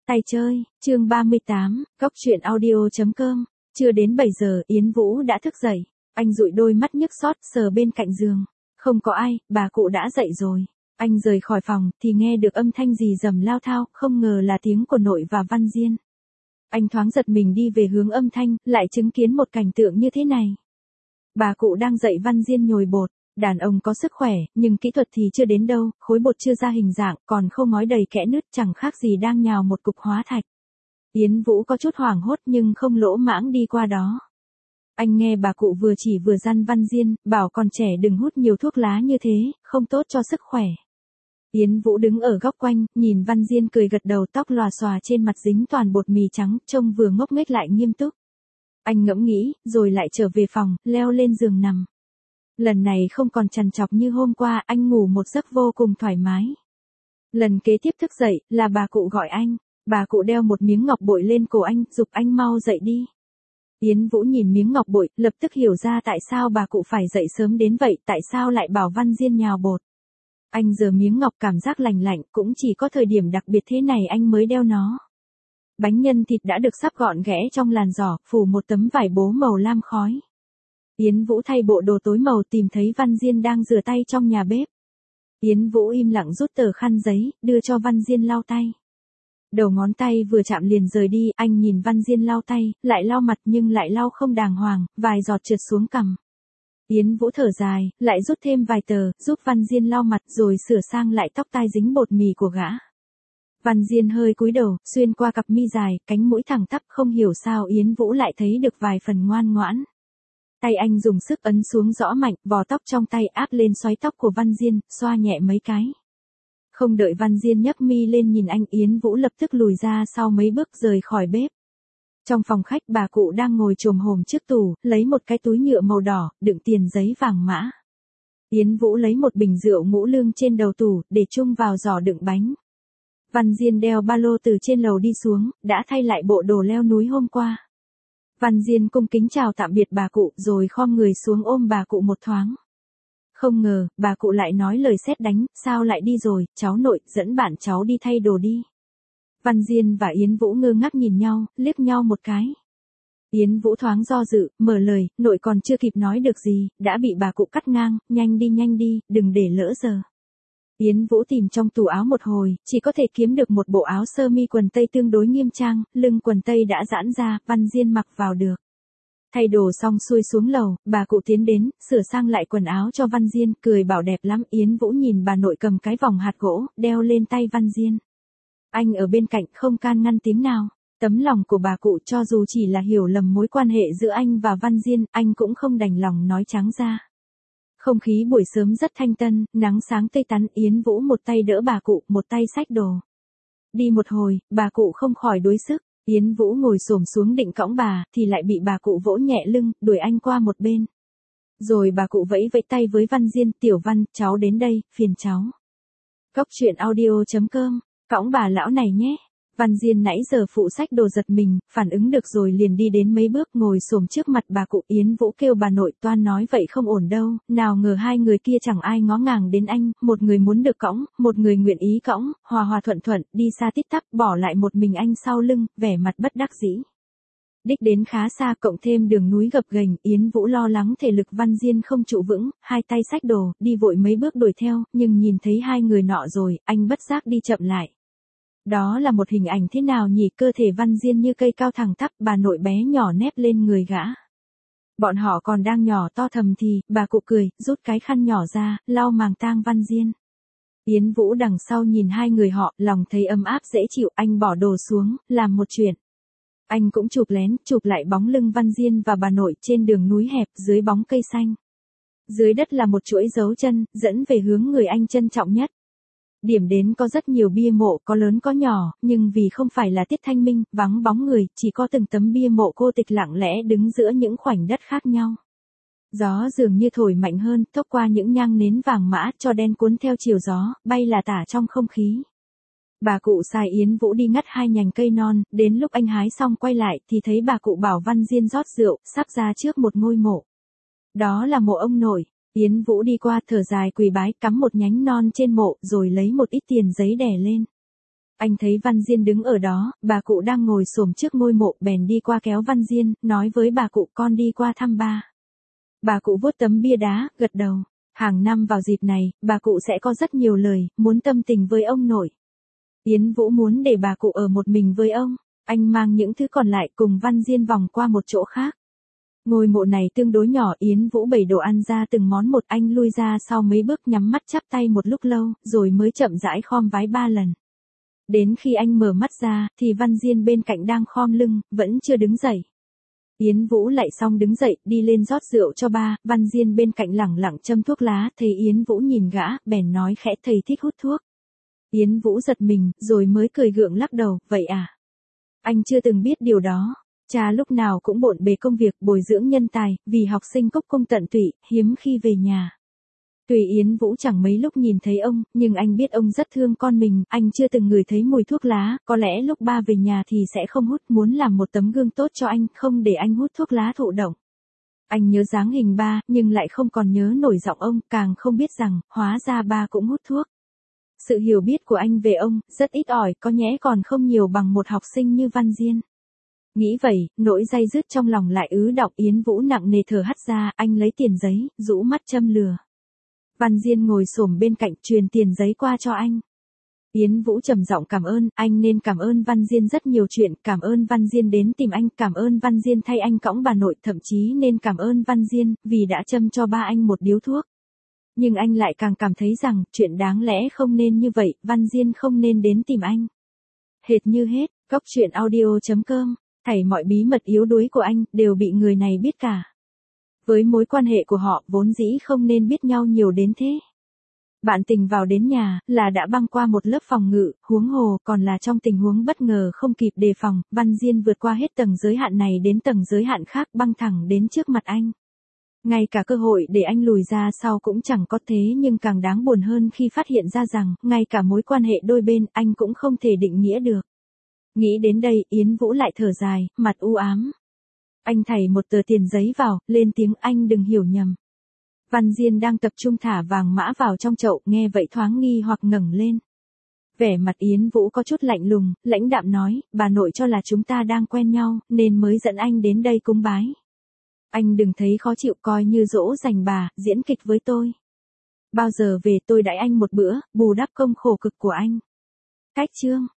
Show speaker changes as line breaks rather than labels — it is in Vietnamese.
Tay chơi, chương 38, góc truyện audio.com. Chưa đến 7 giờ, Yến Vũ đã thức dậy. Anh dụi đôi mắt nhức xót, sờ bên cạnh giường. Không có ai, bà cụ đã dậy rồi. Anh rời khỏi phòng, thì nghe được âm thanh rì rầm lao thao, không ngờ là tiếng của nội và Văn Diên. Anh thoáng giật mình đi về hướng âm thanh, lại chứng kiến một cảnh tượng như thế này. Bà cụ đang dạy Văn Diên nhồi bột. Đàn ông có sức khỏe, nhưng kỹ thuật thì chưa đến đâu, khối bột chưa ra hình dạng, còn khô ngói đầy kẽ nứt, chẳng khác gì đang nhào một cục hóa thạch. Yến Vũ có chút hoảng hốt nhưng không lỗ mãng đi qua đó. Anh nghe bà cụ vừa chỉ vừa dăn Văn Diên, bảo còn trẻ đừng hút nhiều thuốc lá như thế, không tốt cho sức khỏe. Yến Vũ đứng ở góc quanh, nhìn Văn Diên cười gật đầu, tóc lòa xòa trên mặt dính toàn bột mì trắng, trông vừa ngốc nghếch lại nghiêm túc. Anh ngẫm nghĩ, rồi lại trở về phòng, leo lên giường nằm. Lần này không còn trằn trọc như hôm qua, anh ngủ một giấc vô cùng thoải mái. Lần kế tiếp thức dậy, là bà cụ gọi anh. Bà cụ đeo một miếng ngọc bội lên cổ anh, giục anh mau dậy đi. Yến Vũ nhìn miếng ngọc bội, lập tức hiểu ra tại sao bà cụ phải dậy sớm đến vậy, tại sao lại bảo Văn Diên nhào bột. Anh giơ miếng ngọc cảm giác lành lạnh, cũng chỉ có thời điểm đặc biệt thế này anh mới đeo nó. Bánh nhân thịt đã được sắp gọn ghẽ trong làn giỏ, phủ một tấm vải bố màu lam khói. Yến Vũ thay bộ đồ tối màu, tìm thấy Văn Diên đang rửa tay trong nhà bếp. Yến Vũ im lặng rút tờ khăn giấy, đưa cho Văn Diên lau tay. Đầu ngón tay vừa chạm liền rời đi, anh nhìn Văn Diên lau tay, lại lau mặt nhưng lại lau không đàng hoàng, vài giọt trượt xuống cằm. Yến Vũ thở dài, lại rút thêm vài tờ, giúp Văn Diên lau mặt rồi sửa sang lại tóc tai dính bột mì của gã. Văn Diên hơi cúi đầu, xuyên qua cặp mi dài, cánh mũi thẳng tắp, không hiểu sao Yến Vũ lại thấy được vài phần ngoan ngoãn. Tay anh dùng sức ấn xuống rõ mạnh, vò tóc trong tay áp lên xoáy tóc của Văn Diên, xoa nhẹ mấy cái. Không đợi Văn Diên nhấc mi lên nhìn anh, Yến Vũ lập tức lùi ra sau mấy bước rời khỏi bếp. Trong phòng khách, bà cụ đang ngồi chồm hổm trước tủ, lấy một cái túi nhựa màu đỏ, đựng tiền giấy vàng mã. Yến Vũ lấy một bình rượu ngũ lương trên đầu tủ, để chung vào giỏ đựng bánh. Văn Diên đeo ba lô từ trên lầu đi xuống, đã thay lại bộ đồ leo núi hôm qua. Văn Diên cung kính chào tạm biệt bà cụ, rồi khom người xuống ôm bà cụ một thoáng. Không ngờ, bà cụ lại nói lời sét đánh, sao lại đi rồi, cháu nội, dẫn bạn cháu đi thay đồ đi. Văn Diên và Yến Vũ ngơ ngác nhìn nhau, liếc nhau một cái. Yến Vũ thoáng do dự, mở lời, nội còn chưa kịp nói được gì, đã bị bà cụ cắt ngang, nhanh đi, đừng để lỡ giờ. Yến Vũ tìm trong tủ áo một hồi, chỉ có thể kiếm được một bộ áo sơ mi quần tây tương đối nghiêm trang, lưng quần tây đã giãn ra, Văn Diên mặc vào được. Thay đồ xong xuôi xuống lầu, bà cụ tiến đến, sửa sang lại quần áo cho Văn Diên, cười bảo đẹp lắm. Yến Vũ nhìn bà nội cầm cái vòng hạt gỗ, đeo lên tay Văn Diên. Anh ở bên cạnh không can ngăn tiếng nào. Tấm lòng của bà cụ cho dù chỉ là hiểu lầm mối quan hệ giữa anh và Văn Diên, anh cũng không đành lòng nói trắng ra. Không khí buổi sớm rất thanh tân, nắng sáng tươi tắn, Yến Vũ một tay đỡ bà cụ, một tay xách đồ. Đi một hồi, bà cụ không khỏi đuối sức, Yến Vũ ngồi xổm xuống định cõng bà, thì lại bị bà cụ vỗ nhẹ lưng, đuổi anh qua một bên. Rồi bà cụ vẫy vẫy tay với Văn Diên, Tiểu Văn, cháu đến đây, phiền cháu. Góc truyện audio.com, cõng bà lão này nhé. Văn Diên nãy giờ phụ xách đồ giật mình, phản ứng được rồi liền đi đến mấy bước ngồi xổm trước mặt bà cụ. Yến Vũ kêu bà nội, toan nói vậy không ổn đâu, nào ngờ hai người kia chẳng ai ngó ngàng đến anh, một người muốn được cõng, một người nguyện ý cõng, hòa thuận thuận, đi xa tít tắp, bỏ lại một mình anh sau lưng, vẻ mặt bất đắc dĩ. Đích đến khá xa, cộng thêm đường núi gập ghềnh, Yến Vũ lo lắng thể lực Văn Diên không trụ vững, hai tay xách đồ, đi vội mấy bước đuổi theo, nhưng nhìn thấy hai người nọ rồi, anh bất giác đi chậm lại. Đó là một hình ảnh thế nào nhỉ, cơ thể Văn Diên như cây cao thẳng tắp, bà nội bé nhỏ nép lên người gã. Bọn họ còn đang nhỏ to thầm thì, bà cụ cười, rút cái khăn nhỏ ra, lau màng tang Văn Diên. Yến Vũ đằng sau nhìn hai người họ, lòng thấy ấm áp dễ chịu, anh bỏ đồ xuống, làm một chuyện. Anh cũng chụp lén, chụp lại bóng lưng Văn Diên và bà nội trên đường núi hẹp, dưới bóng cây xanh. Dưới đất là một chuỗi dấu chân, dẫn về hướng người anh trân trọng nhất. Điểm đến có rất nhiều bia mộ, có lớn có nhỏ, nhưng vì không phải là tiết thanh minh, vắng bóng người, chỉ có từng tấm bia mộ cô tịch lặng lẽ đứng giữa những khoảnh đất khác nhau. Gió dường như thổi mạnh hơn, thốc qua những nhang nến vàng mã, cho đen cuốn theo chiều gió, bay là tả trong không khí. Bà cụ sai Yến Vũ đi ngắt hai nhành cây non, đến lúc anh hái xong quay lại thì thấy bà cụ bảo Văn Diên rót rượu, sắp ra trước một ngôi mộ. Đó là mộ ông nội. Yến Vũ đi qua, thở dài quỳ bái, cắm một nhánh non trên mộ, rồi lấy một ít tiền giấy đè lên. Anh thấy Văn Diên đứng ở đó, bà cụ đang ngồi xổm trước ngôi mộ, bèn đi qua kéo Văn Diên, nói với bà cụ con đi qua thăm ba. Bà cụ vuốt tấm bia đá, gật đầu. Hàng năm vào dịp này, bà cụ sẽ có rất nhiều lời, muốn tâm tình với ông nội. Yến Vũ muốn để bà cụ ở một mình với ông. Anh mang những thứ còn lại cùng Văn Diên vòng qua một chỗ khác. Ngôi mộ này tương đối nhỏ, Yến Vũ bày đồ ăn ra từng món một, anh lui ra sau mấy bước nhắm mắt chắp tay một lúc lâu, rồi mới chậm rãi khom vái 3 lần. Đến khi anh mở mắt ra, thì Văn Diên bên cạnh đang khom lưng, vẫn chưa đứng dậy. Yến Vũ lại xong đứng dậy, đi lên rót rượu cho ba, Văn Diên bên cạnh lẳng lặng châm thuốc lá, thấy Yến Vũ nhìn gã, bèn nói khẽ thầy thích hút thuốc. Yến Vũ giật mình, rồi mới cười gượng lắc đầu, vậy à? Anh chưa từng biết điều đó. Cha lúc nào cũng bộn bề công việc bồi dưỡng nhân tài, vì học sinh cốc công tận tụy, hiếm khi về nhà. Tuy Yến Vũ chẳng mấy lúc nhìn thấy ông, nhưng anh biết ông rất thương con mình, anh chưa từng ngửi thấy mùi thuốc lá, có lẽ lúc ba về nhà thì sẽ không hút, muốn làm một tấm gương tốt cho anh, không để anh hút thuốc lá thụ động. Anh nhớ dáng hình ba, nhưng lại không còn nhớ nổi giọng ông, càng không biết rằng, hóa ra ba cũng hút thuốc. Sự hiểu biết của anh về ông, rất ít ỏi, có nhẽ còn không nhiều bằng một học sinh như Văn Diên. Nghĩ vậy, nỗi day dứt trong lòng lại ứ đọng. Yến Vũ nặng nề thở hắt ra, anh lấy tiền giấy, rũ mắt châm lửa. Văn Diên ngồi xổm bên cạnh, truyền tiền giấy qua cho anh. Yến Vũ trầm giọng cảm ơn, anh nên cảm ơn Văn Diên rất nhiều chuyện, cảm ơn Văn Diên đến tìm anh, cảm ơn Văn Diên thay anh cõng bà nội, thậm chí nên cảm ơn Văn Diên, vì đã châm cho ba anh một điếu thuốc. Nhưng anh lại càng cảm thấy rằng, chuyện đáng lẽ không nên như vậy, Văn Diên không nên đến tìm anh. Hệt như hết, goctruyện audio.com, thảy mọi bí mật yếu đuối của anh, đều bị người này biết cả. Với mối quan hệ của họ, vốn dĩ không nên biết nhau nhiều đến thế. Bạn tình vào đến nhà, là đã băng qua một lớp phòng ngự, huống hồ, còn là trong tình huống bất ngờ không kịp đề phòng, Văn Diên vượt qua hết tầng giới hạn này đến tầng giới hạn khác, băng thẳng đến trước mặt anh. Ngay cả cơ hội để anh lùi ra sau cũng chẳng có, thế nhưng càng đáng buồn hơn khi phát hiện ra rằng, ngay cả mối quan hệ đôi bên, anh cũng không thể định nghĩa được. Nghĩ đến đây, Yến Vũ lại thở dài, mặt u ám. Anh thảy một tờ tiền giấy vào, lên tiếng, anh đừng hiểu nhầm. Văn Diên đang tập trung thả vàng mã vào trong chậu, nghe vậy thoáng nghi hoặc ngẩng lên. Vẻ mặt Yến Vũ có chút lạnh lùng, lãnh đạm nói, bà nội cho là chúng ta đang quen nhau, nên mới dẫn anh đến đây cúng bái. Anh đừng thấy khó chịu, coi như dỗ dành bà, diễn kịch với tôi. Bao giờ về tôi đãi anh một bữa, bù đắp công khổ cực của anh. Cách chương.